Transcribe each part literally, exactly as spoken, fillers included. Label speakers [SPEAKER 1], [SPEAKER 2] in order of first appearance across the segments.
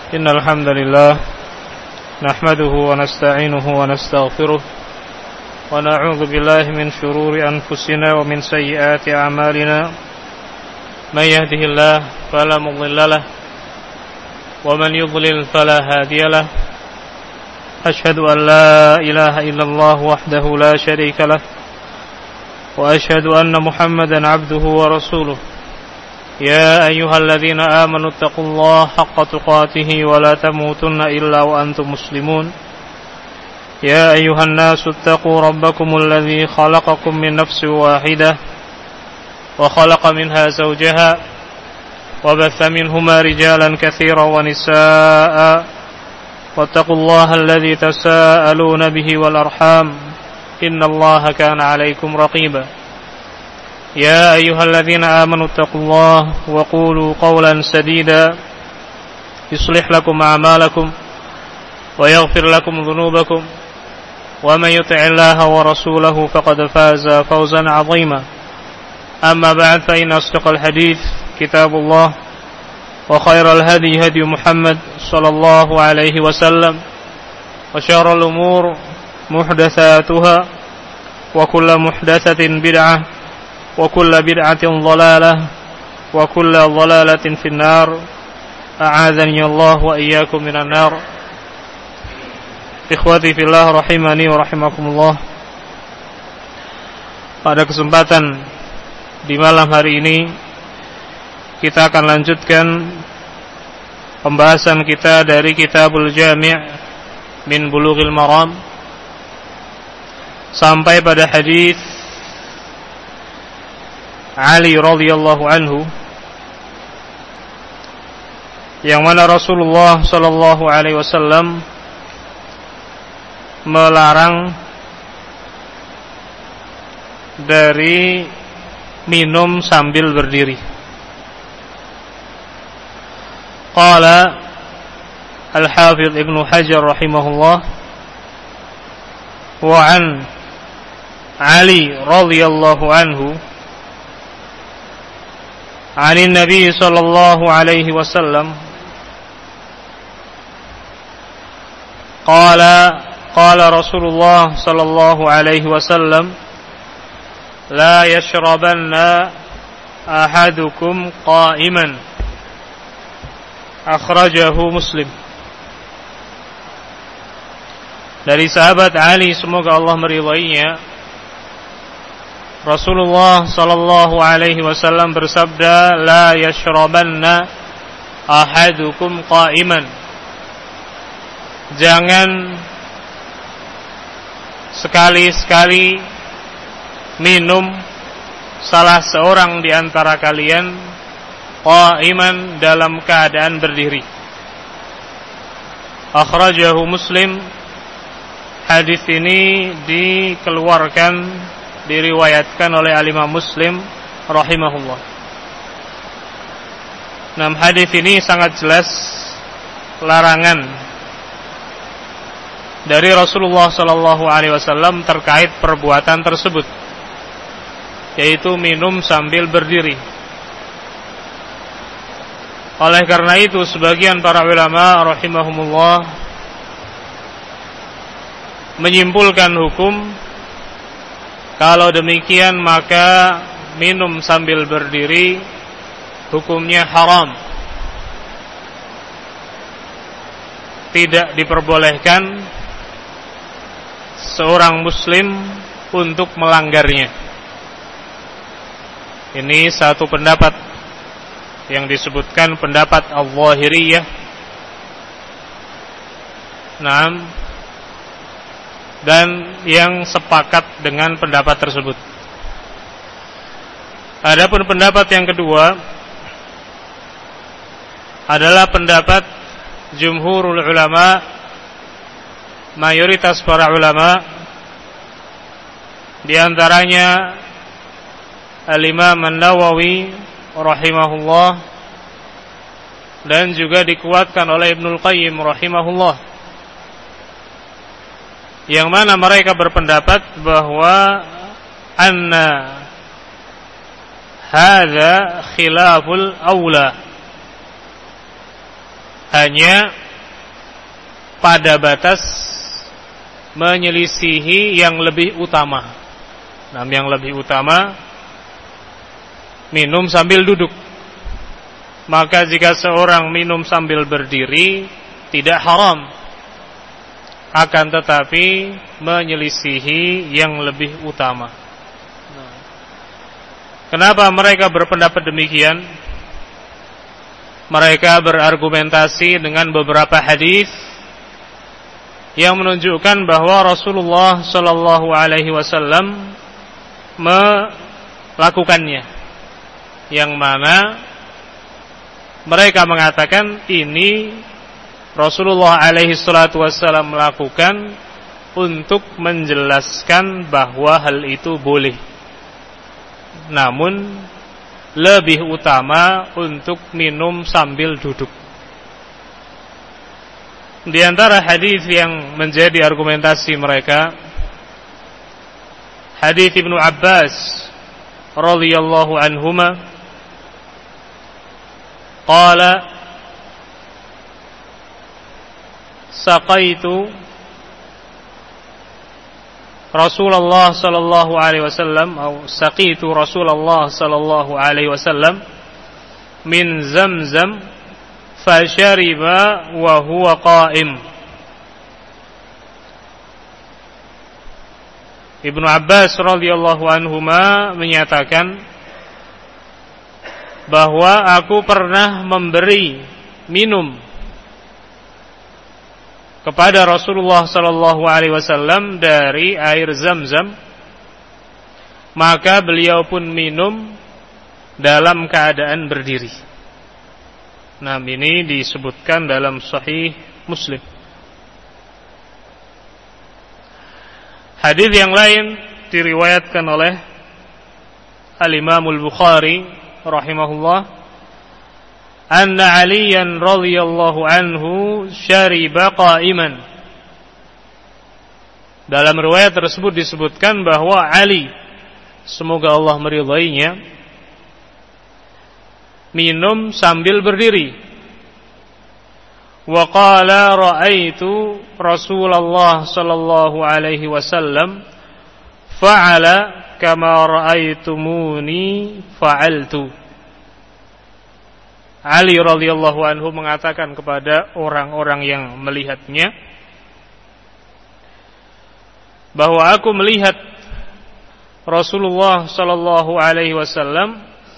[SPEAKER 1] إن الحمد لله نحمده ونستعينه ونستغفره ونعوذ بالله من شرور أنفسنا ومن سيئات أعمالنا من يهده الله فلا مضل له ومن يضلل فلا هادي له أشهد أن لا إله إلا الله وحده لا شريك له وأشهد أن محمدا عبده ورسوله يا أيها الذين آمنوا اتقوا الله حق تقاته ولا تموتن إلا وأنتم مسلمون يا أيها الناس اتقوا ربكم الذي خلقكم من نفس واحدة وخلق منها زوجها وبث منهما رجالا كثيرا ونساء واتقوا الله الذي تساءلون به والأرحام إن الله كان عليكم رقيبا يا أيها الذين آمنوا اتقوا الله وقولوا قولا سديدا يصلح لكم أعمالكم ويغفر لكم ذنوبكم ومن يطع الله ورسوله فقد فاز فوزا عظيما أما بعد فإن أصدق الحديث كتاب الله وخير الهدي هدي محمد صلى الله عليه وسلم وشر الأمور محدثاتها وكل محدثة بدعة وكل بدعة ضلالة وكل ضلالة في النار أعاذني الله وإياكم من النار. Ikhwati fillah rahimani wa rahimakumullah. Pada kesempatan di malam hari ini kita akan lanjutkan pembahasan kita dari Kitabul Jami' min Bulughil Maram sampai pada hadis Ali radhiyallahu anhu yang mana Rasulullah sallallahu alaihi wasallam melarang dari minum sambil berdiri. Qala Al-Hafidh Ibnu Hajar rahimahullah wa an Ali radhiyallahu anhu عن النبي صلى الله عليه وسلم قال قال رسول الله صلى الله عليه وسلم لا يشربن أحدكم قائما أخرجه مسلم. Dari sahabat Ali, semoga Allah meridainya, Rasulullah sallallahu alaihi wasallam bersabda, la yashrabanna ahadukum qa'iman. Jangan sekali-sekali minum salah seorang di antara kalian qa'iman, dalam keadaan berdiri. Akhrajahu Muslim. Hadis ini dikeluarkan, diriwayatkan oleh Al-Imam Muslim rahimahullah. Nah, hadis ini sangat jelas larangan dari Rasulullah sallallahu alaihi wasallam terkait perbuatan tersebut, yaitu minum sambil berdiri. Oleh karena itu sebagian para ulama rahimahumullah menyimpulkan hukum, kalau demikian maka minum sambil berdiri hukumnya haram. Tidak diperbolehkan seorang muslim untuk melanggarnya. Ini satu pendapat yang disebutkan pendapat Al-Zahiriyah. Naam. Dan yang sepakat dengan pendapat tersebut. Adapun pendapat yang kedua adalah pendapat jumhurul ulama, mayoritas para ulama, di antaranya Al-Imam An-Nawawi rahimahullah, dan juga dikuatkan oleh Ibnul Qayyim rahimahullah, yang mana mereka berpendapat bahwa anna hadza khilaful aula, hanya pada batas menyelisihi yang lebih utama. Nah, yang lebih utama minum sambil duduk. Maka jika seorang minum sambil berdiri tidak haram, akan tetapi menyelisihi yang lebih utama. Kenapa mereka berpendapat demikian? Mereka berargumentasi dengan beberapa hadis yang menunjukkan bahwa Rasulullah Shallallahu Alaihi Wasallam melakukannya, yang mana mereka mengatakan ini Rasulullah Alaihi Wasallam melakukan untuk menjelaskan bahwa hal itu boleh, namun lebih utama untuk minum sambil duduk. Di antara hadis yang menjadi argumentasi mereka, hadis Ibnu Abbas radhiyallahu anhuma, qala saqaitu Rasulullah sallallahu alaihi wasallam atau saqitu Rasulullah sallallahu alaihi wasallam min Zamzam fashariba wa huwa qa'im. Ibnu Abbas radhiyallahu anhuma menyatakan bahwa aku pernah memberi minum kepada Rasulullah sallallahu alaihi wasallam dari air Zamzam, maka beliau pun minum dalam keadaan berdiri. Nah, ini disebutkan dalam Sahih Muslim. Hadis yang lain diriwayatkan oleh Al-Imam Al-Bukhari rahimahullah, anna Aliyan radhiyallahu anhu syariba qa'iman. Dalam riwayat tersebut disebutkan bahwa Ali, semoga Allah meridainya, minum sambil berdiri. Wa qala ra'aitu Rasulullah sallallahu alaihi wasallam fa'ala kama ra'aitumuni fa'altu. Ali radhiyallahu anhu mengatakan kepada orang-orang yang melihatnya bahwa aku melihat Rasulullah sallallahu alaihi wasallam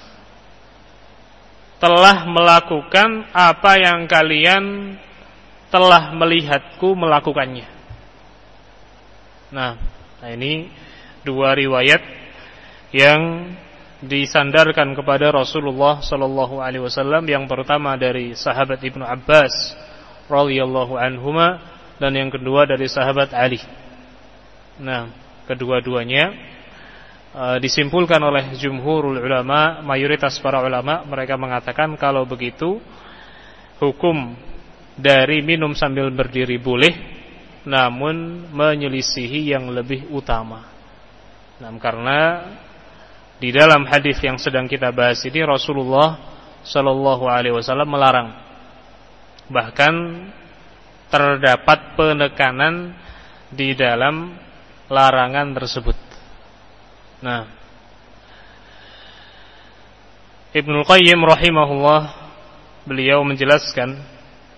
[SPEAKER 1] telah melakukan apa yang kalian telah melihatku melakukannya. Nah, nah ini dua riwayat yang disandarkan kepada Rasulullah sallallahu alaihi wasallam. Yang pertama dari sahabat Ibnu Abbas radhiyallahu anhuma, dan yang kedua dari sahabat Ali. Nah, kedua-duanya uh, disimpulkan oleh jumhurul ulama, mayoritas para ulama, mereka mengatakan kalau begitu hukum dari minum sambil berdiri boleh, namun menyelisihi yang lebih utama. Nah, karena di dalam hadis yang sedang kita bahas ini Rasulullah sallallahu alaihi wasallam melarang. Bahkan terdapat penekanan di dalam larangan tersebut. Nah, Ibnu Qayyim rahimahullah, beliau menjelaskan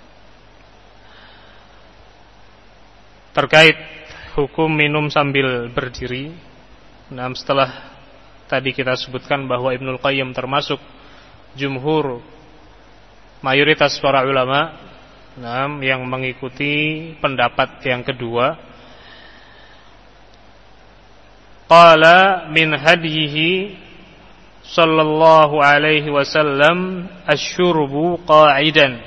[SPEAKER 1] terkait hukum minum sambil berdiri. Nah, setelah tadi kita sebutkan bahwa Ibnu Qayyim termasuk jumhur mayoritas para ulama, nah, yang mengikuti pendapat yang kedua, qala min hadyihi sallallahu alaihi wasallam asyurbu qa'idan,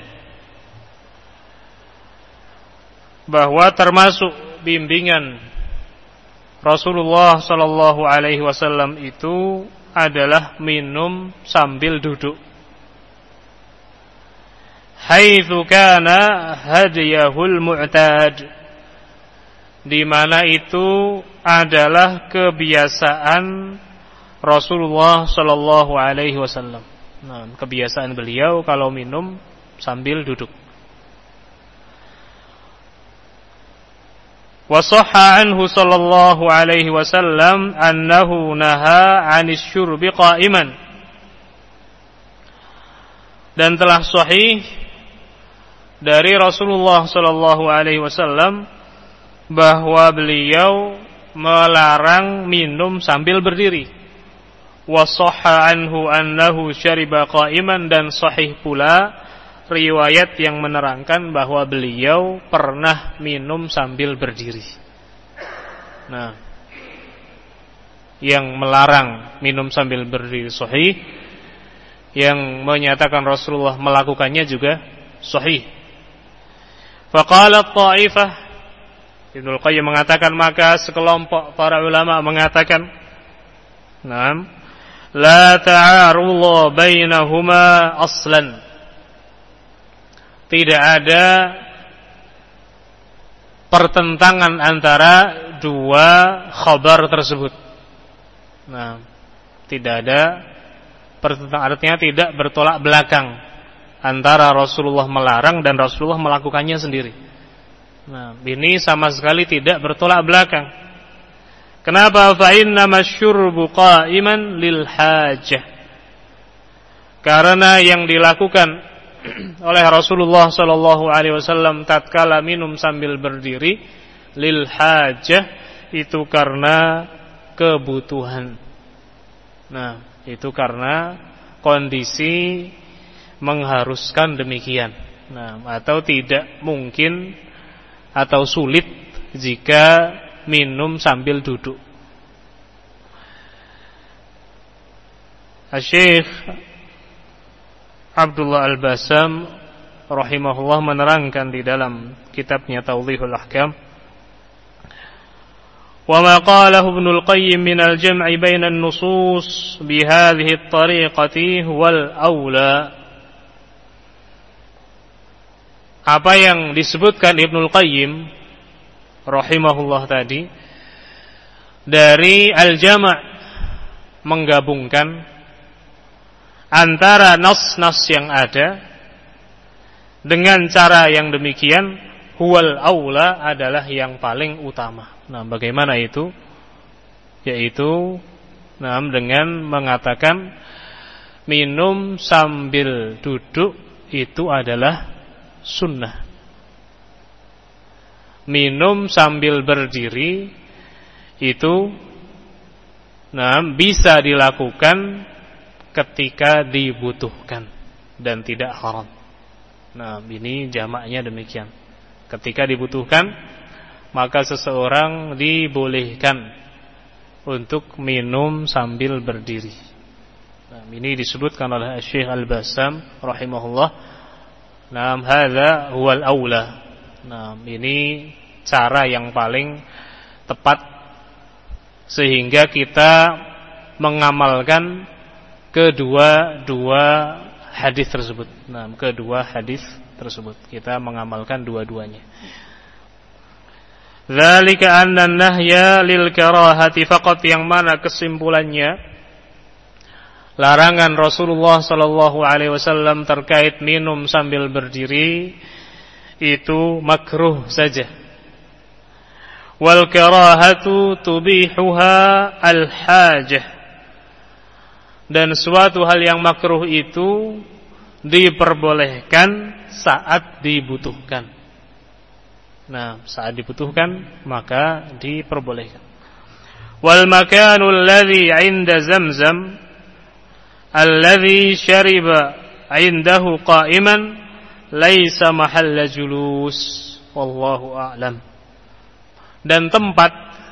[SPEAKER 1] bahwa termasuk bimbingan Rasulullah sallallahu alaihi wasallam itu adalah minum sambil duduk. Haitsu kana hadiyahul mu'tad, di mana itu adalah kebiasaan Rasulullah sallallahu alaihi wasallam. Nah, kebiasaan beliau kalau minum sambil duduk. Wa shahha anhu sallallahu alaihi wasallam annahu naha 'anis syurbi qa'iman. Dan telah sahih dari Rasulullah sallallahu alaihi wasallam bahwa beliau melarang minum sambil berdiri. Wa shahha anhu annahu syariba qa'iman, dan sahih pula riwayat yang menerangkan bahwa beliau pernah minum sambil berdiri. Nah, yang melarang minum sambil berdiri sahih, yang menyatakan Rasulullah melakukannya juga sahih. Faqala at-ta'ifah, Ibnu Qayyim mengatakan, maka sekelompok para ulama mengatakan, "Naam, la ta'arudhu bainahuma aslan." Tidak ada pertentangan antara dua khabar tersebut. Nah, tidak ada pertentangan, artinya tidak bertolak belakang antara Rasulullah melarang dan Rasulullah melakukannya sendiri. Nah, ini sama sekali tidak bertolak belakang. Kenapa? Fa inna masyurbu qa'iman lil hajah. Karena yang dilakukan oleh Rasulullah sallallahu alaihi wasallam tatkala minum sambil berdiri lil hajah, itu karena kebutuhan. Nah, itu karena kondisi mengharuskan demikian. Nah, atau tidak mungkin atau sulit jika minum sambil duduk. Syekh Abdullah Al-Bassam rahimahullah menerangkan di dalam kitabnya Tawdihul Ahkam, wa ma qalahu Ibnu Al-Qayyim min al-jam'i baina an-nusus bi hadhihi at-tariqati wal aula. Apa yang disebutkan Ibnu Al-Qayyim rahimahullah tadi dari al-jama', menggabungkan antara nas-nas yang ada dengan cara yang demikian, huwal aula, adalah yang paling utama. Nah, bagaimana itu? Yaitu nah, dengan mengatakan minum sambil duduk itu adalah sunnah. Minum sambil berdiri itu nah, bisa dilakukan ketika dibutuhkan dan tidak haram. Nah, ini jamaknya demikian. Ketika dibutuhkan, maka seseorang dibolehkan untuk minum sambil berdiri. Nah, ini disebutkan oleh Syekh Al-Bassam rahimahullah. Nah, hadza huwal aula. Nah, ini cara yang paling tepat sehingga kita mengamalkan kedua-dua hadis tersebut. Nah, kedua hadis tersebut kita mengamalkan dua-duanya. Dzalika anna an-nahya lil karahati faqat, yang mana kesimpulannya larangan Rasulullah sallallahu alaihi wasallam terkait minum sambil berdiri itu makruh saja. Wal karahatu tubihuha al-hajah, dan suatu hal yang makruh itu diperbolehkan saat dibutuhkan. Nah, saat dibutuhkan maka diperbolehkan. Wal makanul ladzi 'inda Zamzam alladzi syariba 'indahu qa'iman laisa mahalla julus, wallahu a'lam. Dan tempat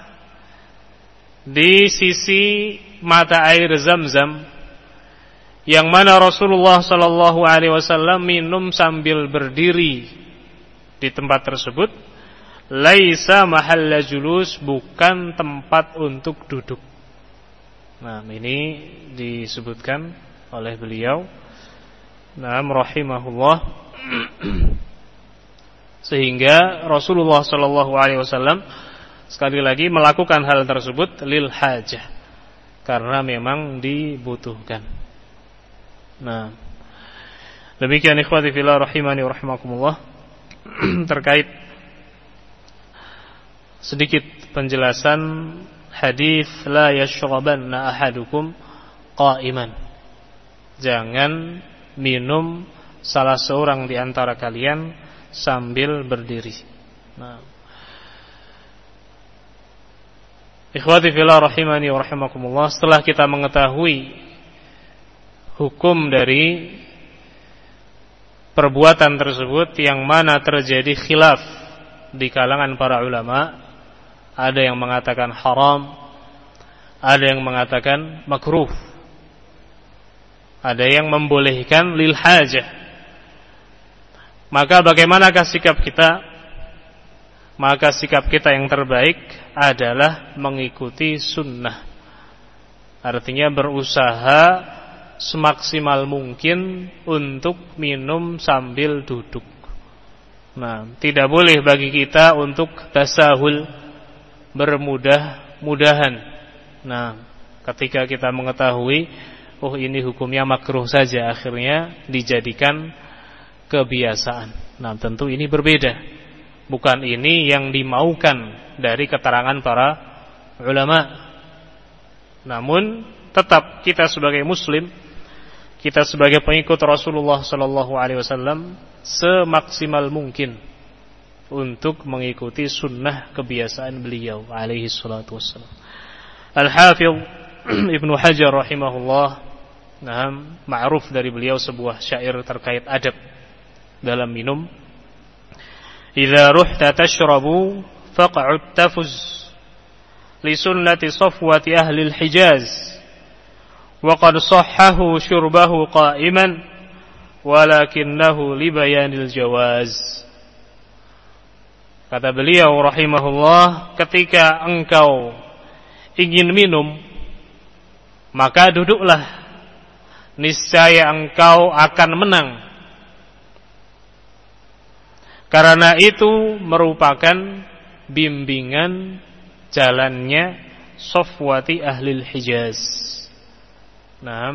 [SPEAKER 1] di sisi mata air Zamzam yang mana Rasulullah sallallahu alaihi wasallam minum sambil berdiri di tempat tersebut, laisa mahalla julus, bukan tempat untuk duduk. Nah, ini disebutkan oleh beliau, nah, rahimahullah, sehingga Rasulullah sallallahu alaihi wasallam sekali lagi melakukan hal tersebut lil hajah, karena memang dibutuhkan. Nah, demikian ikhwati fillah rahimani wa rahimakumullah terkait sedikit penjelasan hadis la yashrabanna ahadukum qa'iman. Jangan minum salah seorang di antara kalian sambil berdiri. Nah, ikhwati fillah rahimani wa rahimakumullah, setelah kita mengetahui hukum dari perbuatan tersebut yang mana terjadi khilaf di kalangan para ulama, ada yang mengatakan haram, ada yang mengatakan makruh, ada yang membolehkan lil hajah. Maka bagaimanakah sikap kita? Maka sikap kita yang terbaik adalah mengikuti sunnah. Artinya berusaha semaksimal mungkin untuk minum sambil duduk. Nah, tidak boleh bagi kita untuk tasahul, bermudah-mudahan. Nah, ketika kita mengetahui oh ini hukumnya makruh saja, akhirnya dijadikan kebiasaan. Nah, tentu ini berbeda. Bukan ini yang dimaukan dari keterangan para ulama. Namun tetap kita sebagai muslim, kita sebagai pengikut Rasulullah sallallahu alaihi wasallam semaksimal mungkin untuk mengikuti sunnah kebiasaan beliau alaihi salatu wassalam. Al-Hafidh Ibnu Hajar rahimahullah, nah, ma'ruf dari beliau sebuah syair terkait adab dalam minum. Idza ruhta tashrabu faq'ud tafuz li sunnati safwati ahli al-Hijaz wa qad sahhahu syurbahu qa'iman walakinnahu li bayanil jawaz. Kata beliau rahimahullah, ketika engkau ingin minum maka duduklah, niscaya engkau akan menang. Karena itu merupakan bimbingan jalannya safwati ahlil Hijaz. Nah,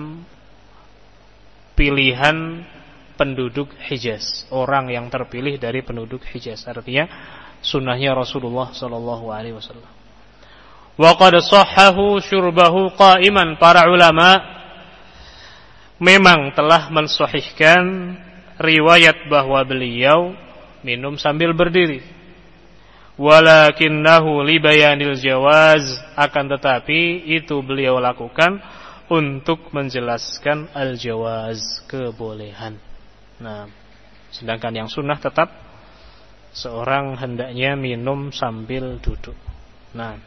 [SPEAKER 1] pilihan penduduk Hijaz, orang yang terpilih dari penduduk Hijaz. Artinya sunnahnya Rasulullah sallallahu alaihi wasallam. Wa qad sahhahu syurbahu qa'iman. Para ulama memang telah mensahihkan riwayat bahwa beliau minum sambil berdiri. Walakinnahu li bayanil jawaz, akan tetapi itu beliau lakukan untuk menjelaskan al-jawaz, kebolehan. Nah, sedangkan yang sunnah tetap seorang hendaknya minum sambil duduk. Nah,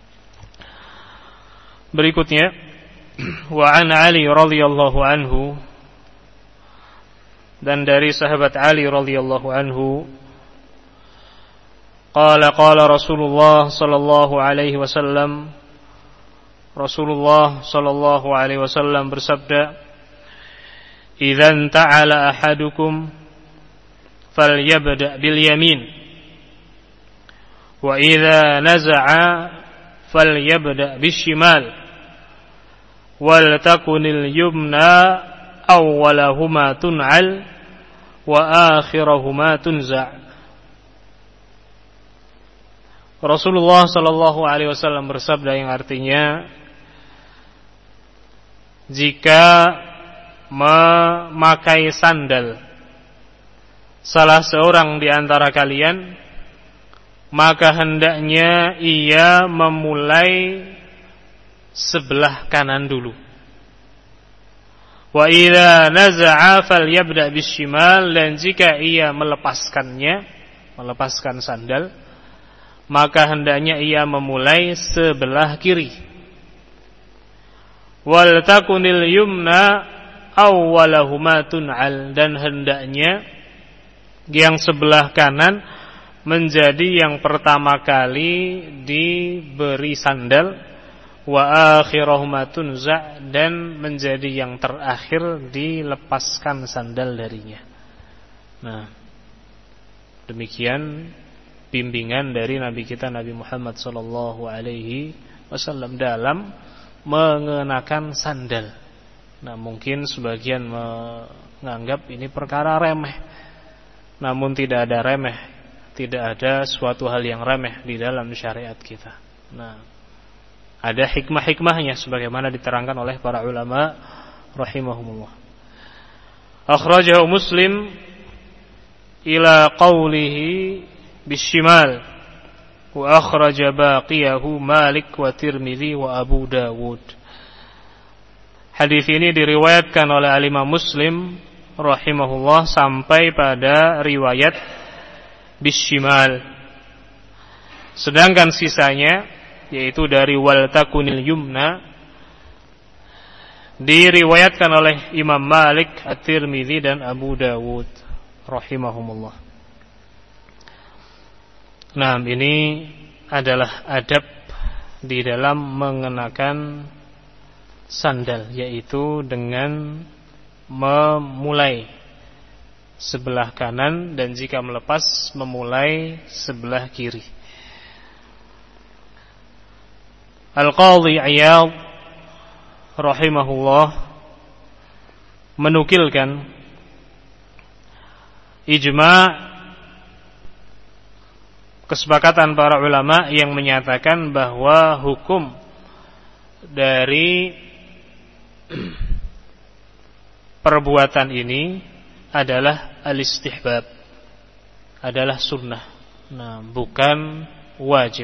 [SPEAKER 1] berikutnya, wa an Ali radhiyallahu anhu, dan dari sahabat Ali radhiyallahu anhu, qala qala Rasulullah sallallahu alaihi wasallam, Rasulullah sallallahu alaihi wasallam bersabda, "Idzan ta'ala ahadukum falyabda' bil yamin, wa idza naza'a falyabda' bis shimal, wal takunil yumna awwalahuma tun'al wa akhirahuma tunza'." Rasulullah sallallahu alaihi wasallam bersabda yang artinya, jika memakai sandal salah seorang di antara kalian, maka hendaknya ia memulai sebelah kanan dulu. Wa idza naza'a falyabda bishimal, dan jika ia melepaskannya, melepaskan sandal, maka hendaknya ia memulai sebelah kiri. Wal takunil yumna awwalahuma tun'al, dan hendaknya yang sebelah kanan menjadi yang pertama kali diberi sandal, wa akhirahuma tunza', dan menjadi yang terakhir dilepaskan sandal darinya. Nah, demikian bimbingan dari Nabi kita Nabi Muhammad sallallahu alaihi wasallam dalam mengenakan sandal. Nah, mungkin sebagian menganggap ini perkara remeh. Namun tidak ada remeh, tidak ada suatu hal yang remeh di dalam syariat kita. Nah, ada hikmah-hikmahnya sebagaimana diterangkan oleh para ulama rahimahumullah. Akhrajahu Muslim ila qawlihi bishimal wa akhraja baqiyahu Malik wa Tirmidzi wa Abu Dawud. Hadis ini diriwayatkan oleh Imam Muslim rahimahullah sampai pada riwayat bishimal. Sedangkan sisanya yaitu dari wal takunil yumna diriwayatkan oleh Imam Malik, At-Tirmidzi dan Abu Dawud rahimahumullah. Nah, ini adalah adab di dalam mengenakan sandal, yaitu dengan memulai sebelah kanan dan jika melepas memulai sebelah kiri. Al-Qadhi Iyad rahimahullah menukilkan ijma' kesepakatan para ulama yang menyatakan bahwa hukum dari perbuatan ini adalah al-istihbab, adalah sunnah, nah, bukan wajib.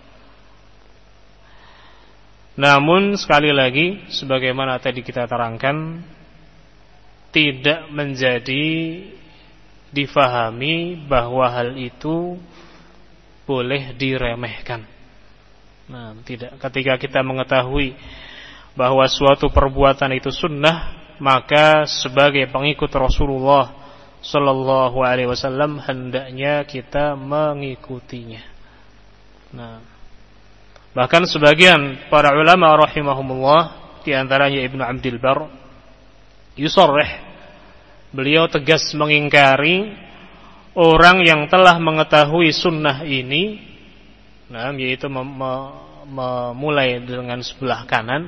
[SPEAKER 1] Namun sekali lagi sebagaimana tadi kita terangkan, tidak menjadi difahami bahwa hal itu boleh diremehkan. Nah, tidak. Ketika kita mengetahui bahwa suatu perbuatan itu sunnah, maka sebagai pengikut Rasulullah sallallahu alaihi wasallam hendaknya kita mengikutinya. Nah, bahkan sebagian para ulama rahimahumullah, di antaranya Ibnu Abdul Bar, yusarrih, beliau tegas mengingkari orang yang telah mengetahui sunnah ini, nah, yaitu mem- mem- memulai dengan sebelah kanan,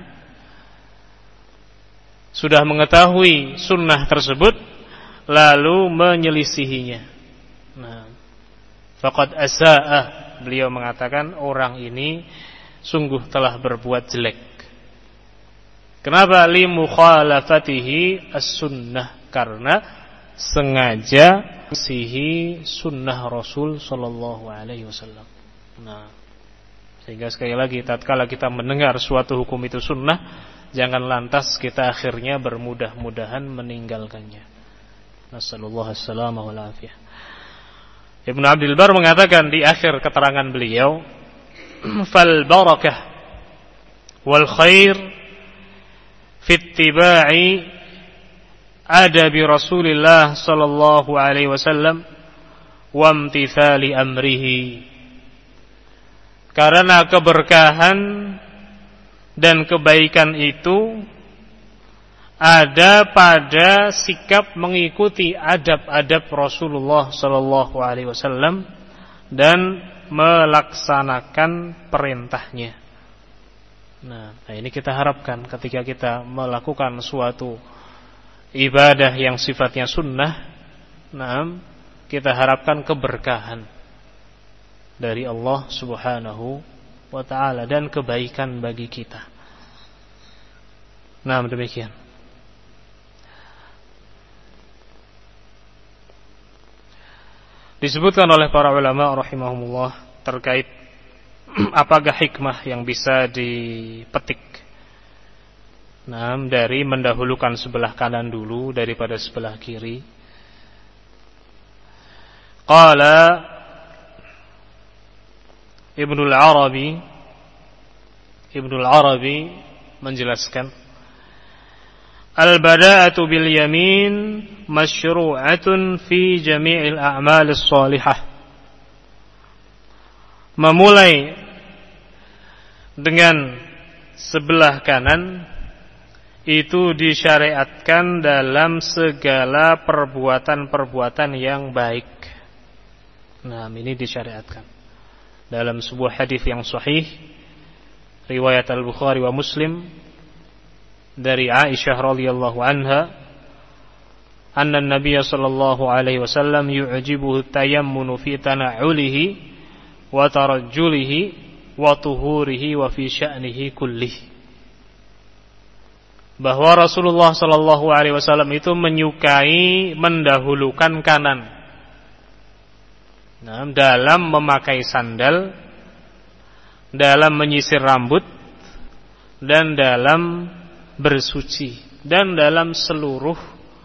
[SPEAKER 1] sudah mengetahui sunnah tersebut lalu menyelisihinya. Nah, faqad asa'a, beliau mengatakan orang ini sungguh telah berbuat jelek. Kenapa? Li mukhalafatihi as-sunnah, karena sengaja sihi sunnah Rasul sallallahu alaihi wasallam. Nah, sehingga sekali lagi tatkala kita mendengar suatu hukum itu sunnah, jangan lantas kita akhirnya bermudah-mudahan meninggalkannya. Nasallallahu as-salama wal afiyah. Ibnu Abdul Bar mengatakan di akhir keterangan beliau, fal barakah wal khair fi ittiba'i adabi Rasulillah sallallahu alaihi wasallam wa imtithali amrihi. Karena keberkahan dan kebaikan itu ada pada sikap mengikuti adab-adab Rasulullah sallallahu alaihi wasallam dan melaksanakan perintahnya. Nah, ini kita harapkan ketika kita melakukan suatu ibadah yang sifatnya sunnah, nah, kita harapkan keberkahan dari Allah Subhanahu wa ta'ala dan kebaikan bagi kita. Nah, demikian. Disebutkan oleh para ulama rahimahumullah terkait apakah hikmah yang bisa dipetik, nah, dari mendahulukan sebelah kanan dulu daripada sebelah kiri. Qala Ibnul Arabi Ibnul Arabi menjelaskan, al-bada'atu bil yamin masyru'atun fi jami'il a'malis salihah. Memulai dengan sebelah kanan itu disyariatkan dalam segala perbuatan-perbuatan yang baik. Nah, ini disyariatkan dalam sebuah hadis yang sahih riwayat Al-Bukhari wa Muslim dari Aisyah radhiyallahu anha, anna an-nabiy sallallahu alaihi wasallam yu'jibuhu tayammunu fi tana'ulihi wa tarajjulihi wa tuhurihi wa fi sya'nihi kullihi. Bahwa Rasulullah sallallahu alaihi wasallam itu menyukai mendahulukan kanan, nah, dalam memakai sandal, dalam menyisir rambut, dan dalam bersuci, dan dalam seluruh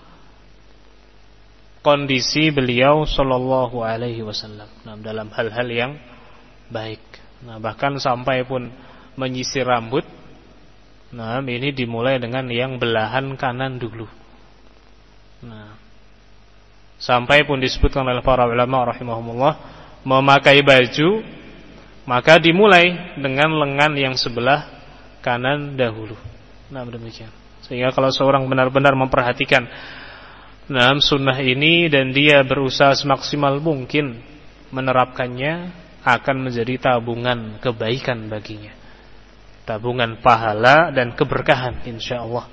[SPEAKER 1] kondisi beliau sallallahu alaihi wasallam, nah, dalam hal-hal yang baik. Nah, bahkan sampai pun menyisir rambut, nah, ini dimulai dengan yang belahan kanan dulu. Nah, sampai pun disebutkan oleh para ulama rahimahumullah, memakai baju maka dimulai dengan lengan yang sebelah kanan dahulu. Nah, demikian. Sehingga kalau seorang benar-benar memperhatikan nah, sunnah ini dan dia berusaha semaksimal mungkin menerapkannya, akan menjadi tabungan kebaikan baginya, tabungan pahala dan keberkahan insyaallah.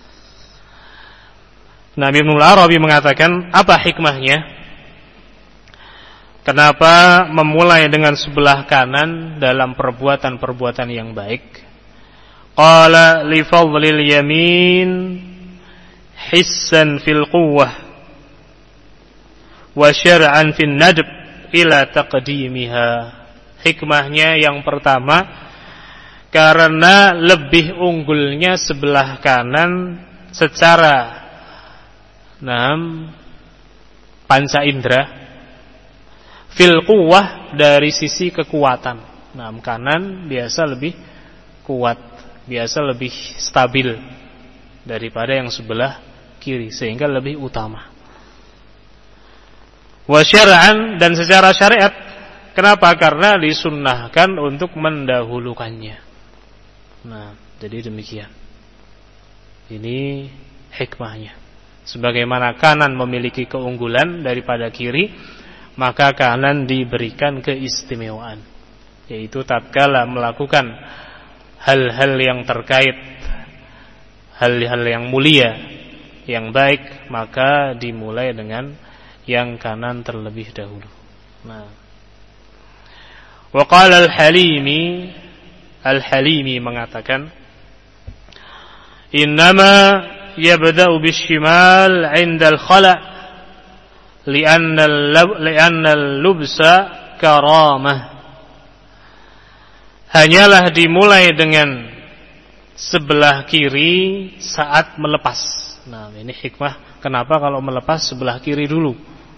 [SPEAKER 1] Nabi Ibnul Arabi mengatakan, apa hikmahnya? Kenapa memulai dengan sebelah kanan dalam perbuatan-perbuatan yang baik? Qala li fadlil yamin hissan fil quwwah wa syar'an fin nadb ila taqdimiha. Hikmahnya yang pertama, karena lebih unggulnya sebelah kanan secara enam panca indera, fil quwwah dari sisi kekuatan. Nah, kanan biasa lebih kuat, biasa lebih stabil daripada yang sebelah kiri, sehingga lebih utama. Wa syar'an, dan secara syariat, kenapa? Karena disunnahkan untuk mendahulukannya. Nah, jadi demikian. Ini hikmahnya. Sebagaimana kanan memiliki keunggulan daripada kiri, maka kanan diberikan keistimewaan, yaitu tatkala melakukan hal-hal yang terkait hal-hal yang mulia, yang baik, maka dimulai dengan yang kanan terlebih dahulu. Nah, wa qala al-Halimi, al-Halimi mengatakan, innama yabda'u bishimal 'inda al-khala' li'anna li'anna al-lubsa karamah. Hanyalah dimulai dengan sebelah kiri saat melepas. Nah, ini hikmah kenapa kalau melepas sebelah kiri dulu.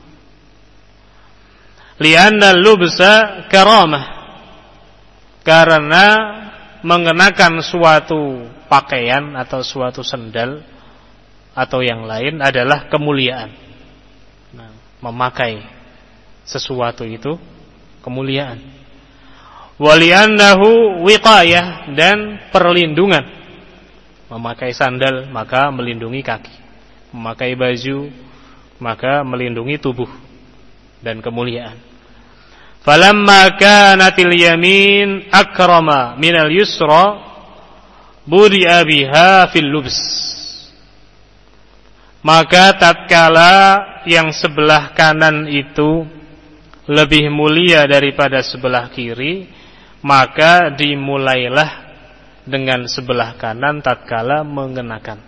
[SPEAKER 1] Li'anna al-lubsa karamah, karena mengenakan suatu pakaian atau suatu sendal atau yang lain adalah kemuliaan. Nah, memakai sesuatu itu kemuliaan. Wali'annahu wiqayah, dan perlindungan. Memakai sandal maka melindungi kaki, memakai baju maka melindungi tubuh dan kemuliaan. Falamma kanatil yamin akrama minal yusra budi'a biha fil lubs. Maka tatkala yang sebelah kanan itu lebih mulia daripada sebelah kiri, maka dimulailah dengan sebelah kanan tatkala mengenakan.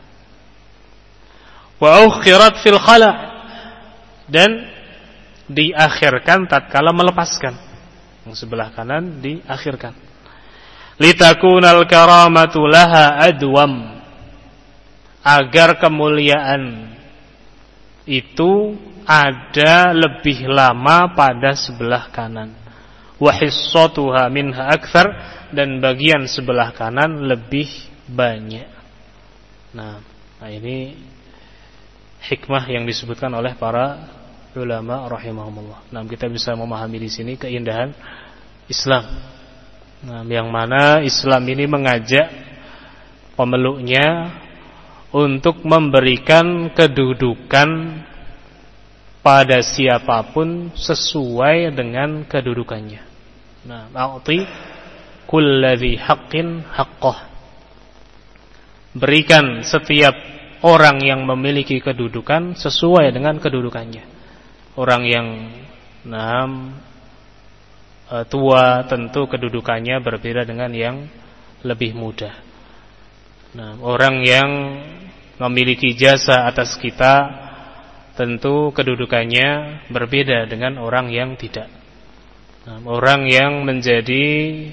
[SPEAKER 1] Wa ukhirat fil khala', dan diakhirkan tatkala melepaskan. Yang sebelah kanan diakhirkan. Litakunal karamatu laha adwam, agar kemuliaan itu ada lebih lama pada sebelah kanan. Wa hissatuha minha akthar, dan bagian sebelah kanan lebih banyak. Nah, nah ini hikmah yang disebutkan oleh para ulama rahimahumullah. Nah, kita bisa memahami di sini keindahan Islam. Nah, yang mana Islam ini mengajak pemeluknya untuk memberikan kedudukan pada siapapun sesuai dengan kedudukannya. Nah, a'ti kulladzi haqqin haqqah. Berikan setiap orang yang memiliki kedudukan sesuai dengan kedudukannya. Orang yang nah, tua tentu kedudukannya berbeda dengan yang lebih muda. Nah, orang yang memiliki jasa atas kita tentu kedudukannya berbeda dengan orang yang tidak. Nah, orang yang menjadi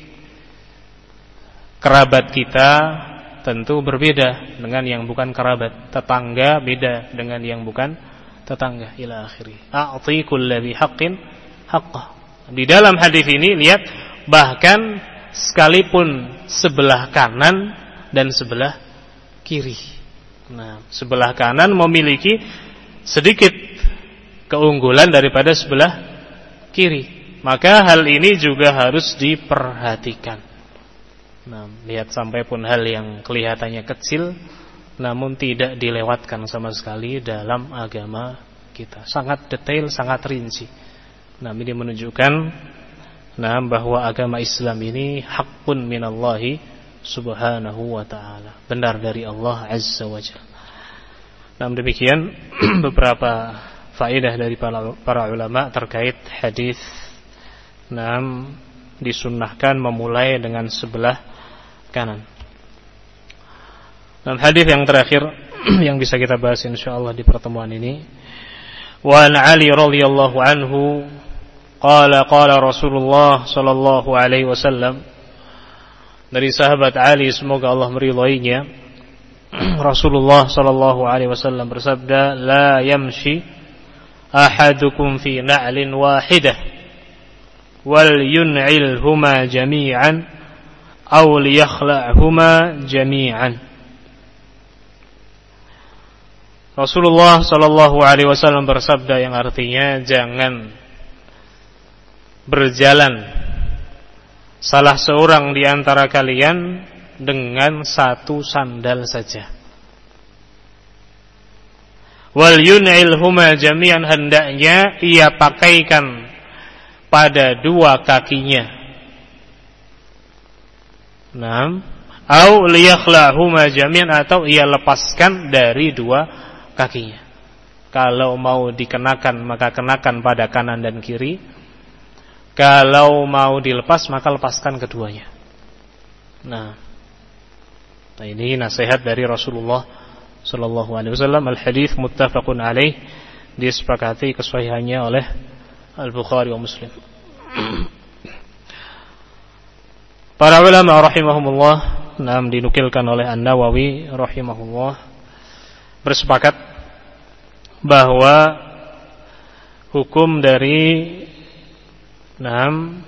[SPEAKER 1] kerabat kita tentu berbeda dengan yang bukan kerabat. Tetangga beda dengan yang bukan tetangga. Ila akhiri. A'ti kulli haqqin haqqah. Di dalam hadis ini lihat, bahkan sekalipun sebelah kanan dan sebelah kiri. Nah, sebelah kanan memiliki sedikit keunggulan daripada sebelah kiri. Maka hal ini juga harus diperhatikan. Nah, lihat sampai pun hal yang kelihatannya kecil namun tidak dilewatkan sama sekali dalam agama kita. Sangat detail, sangat rinci. Nah, ini menunjukkan nah, bahwa agama Islam ini haqqun minallahi subhanahu wa ta'ala. Benar dari Allah azza wa jalla. Nah, demikian beberapa faedah dari para, para ulama terkait hadis nah, disunnahkan memulai dengan sebelah kanan. Dan hadis yang terakhir yang bisa kita bahas insyaallah di pertemuan ini, wa an Ali radhiyallahu anhu qala qala Rasulullah sallallahu alaihi wasallam, dari sahabat Ali semoga Allah meridhoinya, Rasulullah sallallahu alaihi wasallam bersabda, la yamshi ahadukum fi na'lin wahidah wal yun'ilhuma jami'an aw liyakhla'huma jami'an. Rasulullah sallallahu alaihi wasallam bersabda yang artinya, jangan berjalan salah seorang di antara kalian dengan satu sandal saja. Wal yun'ilhuma jami'an, hendaknya ia pakaikan pada dua kakinya. Naam, au liyakhla'huma jami'an, atau ia lepaskan dari dua kakinya. Kalau mau dikenakan maka kenakan pada kanan dan kiri. Kalau mau dilepas maka lepaskan keduanya. Nah, nah ini nasihat dari Rasulullah sallallahu alaihi wasallam. Al-hadits muttafaqun alaih, disepakati kesahihannya oleh Al-Bukhari wa Muslim. Para ulama rahimahumullah, nam dinukilkan oleh An-Nawawi rahimahullah, bersepakat bahwa hukum dari nam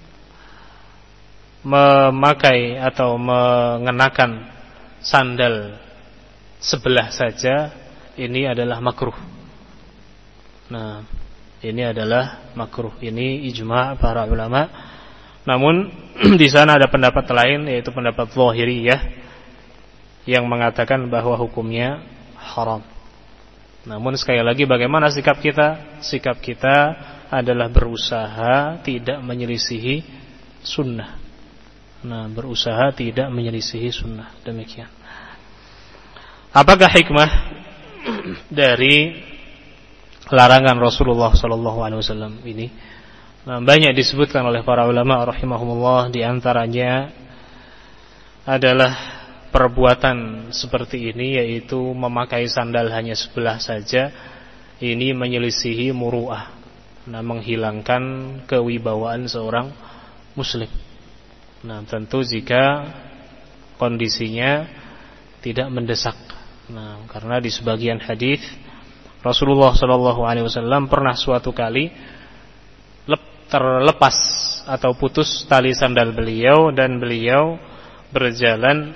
[SPEAKER 1] memakai atau mengenakan sandal sebelah saja ini adalah makruh. Nah, ini adalah makruh. Ini ijma' para ulama. Namun di sana ada pendapat lain, yaitu pendapat Zahiriyah yang mengatakan bahwa hukumnya haram. Namun sekali lagi, bagaimana sikap kita? Sikap kita adalah berusaha tidak menyelisihi sunnah. Nah, berusaha tidak menyelisihi sunnah. Demikian. Apakah hikmah dari larangan Rasulullah sallallahu alaihi wasallam ini? Nah, banyak disebutkan oleh para ulama rahimahumullah, di antaranya adalah perbuatan seperti ini, yaitu memakai sandal hanya sebelah saja. Ini menyelisihi muru'ah, nah, menghilangkan kewibawaan seorang muslim. Nah, tentu jika kondisinya tidak mendesak. Nah, karena di sebagian hadis Rasulullah sallallahu alaihi wasallam pernah suatu kali terlepas atau putus tali sandal beliau dan beliau berjalan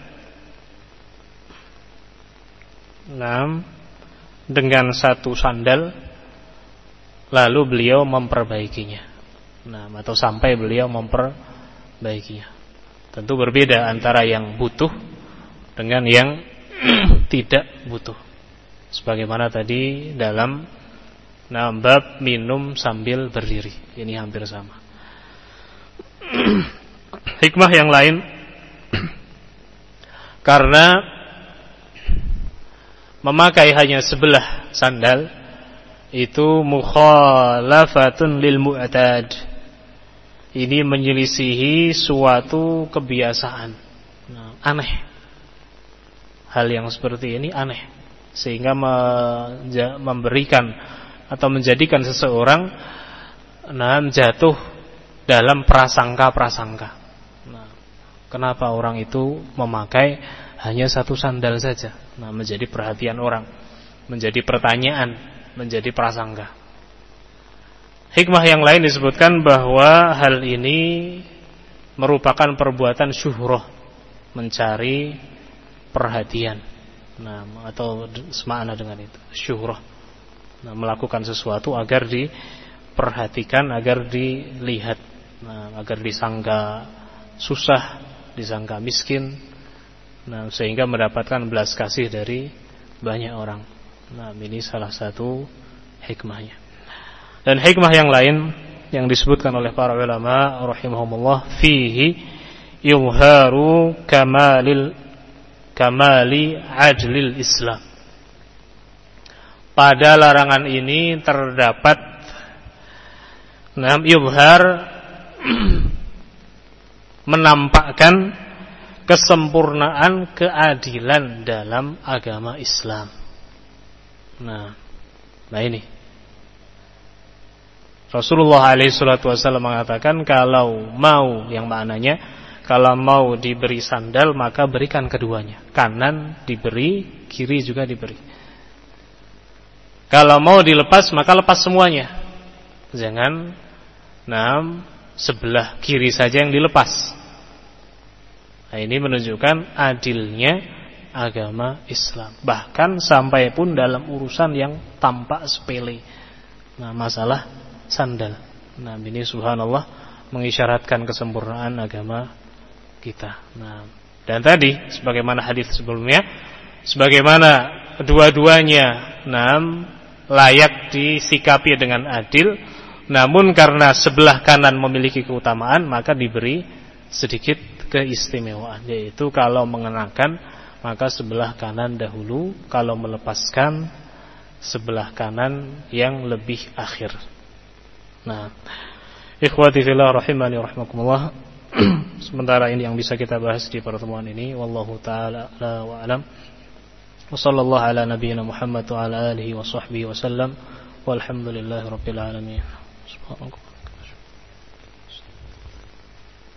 [SPEAKER 1] nah, dengan satu sandal, lalu beliau memperbaikinya. Nah, atau sampai beliau memperbaikinya. Tentu berbeda antara yang butuh dengan yang tidak butuh. Sebagaimana tadi dalam nah, bab minum sambil berdiri, ini hampir sama. Hikmah yang lain, karena memakai hanya sebelah sandal itu mukhalafatun lil mu'tad. Ini menyelisihi suatu kebiasaan. Nah, aneh. Hal yang seperti ini aneh, sehingga memberikan atau menjadikan seseorang nah, jatuh dalam prasangka-prasangka. Nah, kenapa orang itu memakai hanya satu sandal saja? Nah, menjadi perhatian orang, menjadi pertanyaan, menjadi prasangka. Hikmah yang lain disebutkan bahwa hal ini merupakan perbuatan syuhrah, mencari perhatian. Nah, atau semakna dengan itu, syuhrah. Nah, melakukan sesuatu agar diperhatikan, agar dilihat, nah, agar disangka susah, disangka miskin, nah, sehingga mendapatkan belas kasih dari banyak orang. Nah, ini salah satu hikmahnya. Dan hikmah yang lain yang disebutkan oleh para ulama rahimahumullah, fihi yuzharu kamalil kamali ajlil Islam. Pada larangan ini terdapat nam yuzhar menampakkan kesempurnaan keadilan dalam agama Islam. Nah, nah ini Rasulullah alaihi salatu wasallam mengatakan, kalau mau, yang maknanya kalau mau diberi sandal maka berikan keduanya, kanan diberi, kiri juga diberi. Kalau mau dilepas maka lepas semuanya, jangan nam sebelah kiri saja yang dilepas. Nah, ini menunjukkan adilnya agama Islam, bahkan sampai pun dalam urusan yang tampak sepele. Nah, masalah sandal. Nah, ini subhanallah mengisyaratkan kesempurnaan agama kita. Nah, dan tadi sebagaimana hadis sebelumnya, sebagaimana dua-duanya nam layak disikapi dengan adil, namun karena sebelah kanan memiliki keutamaan maka diberi sedikit keistimewaan, yaitu kalau mengenakan maka sebelah kanan dahulu, kalau melepaskan sebelah kanan yang lebih akhir. Nah, ikhwati fillah rahimani rahimakumullah, sementara ini yang bisa kita bahas di pertemuan ini, wallahu taala a'la wa alam. Wa sallallahu ala nabiyyina Muhammad wa ala alihi wa sahbihi wa sallam. Walhamdulillahirabbil alamin. Subhanallah.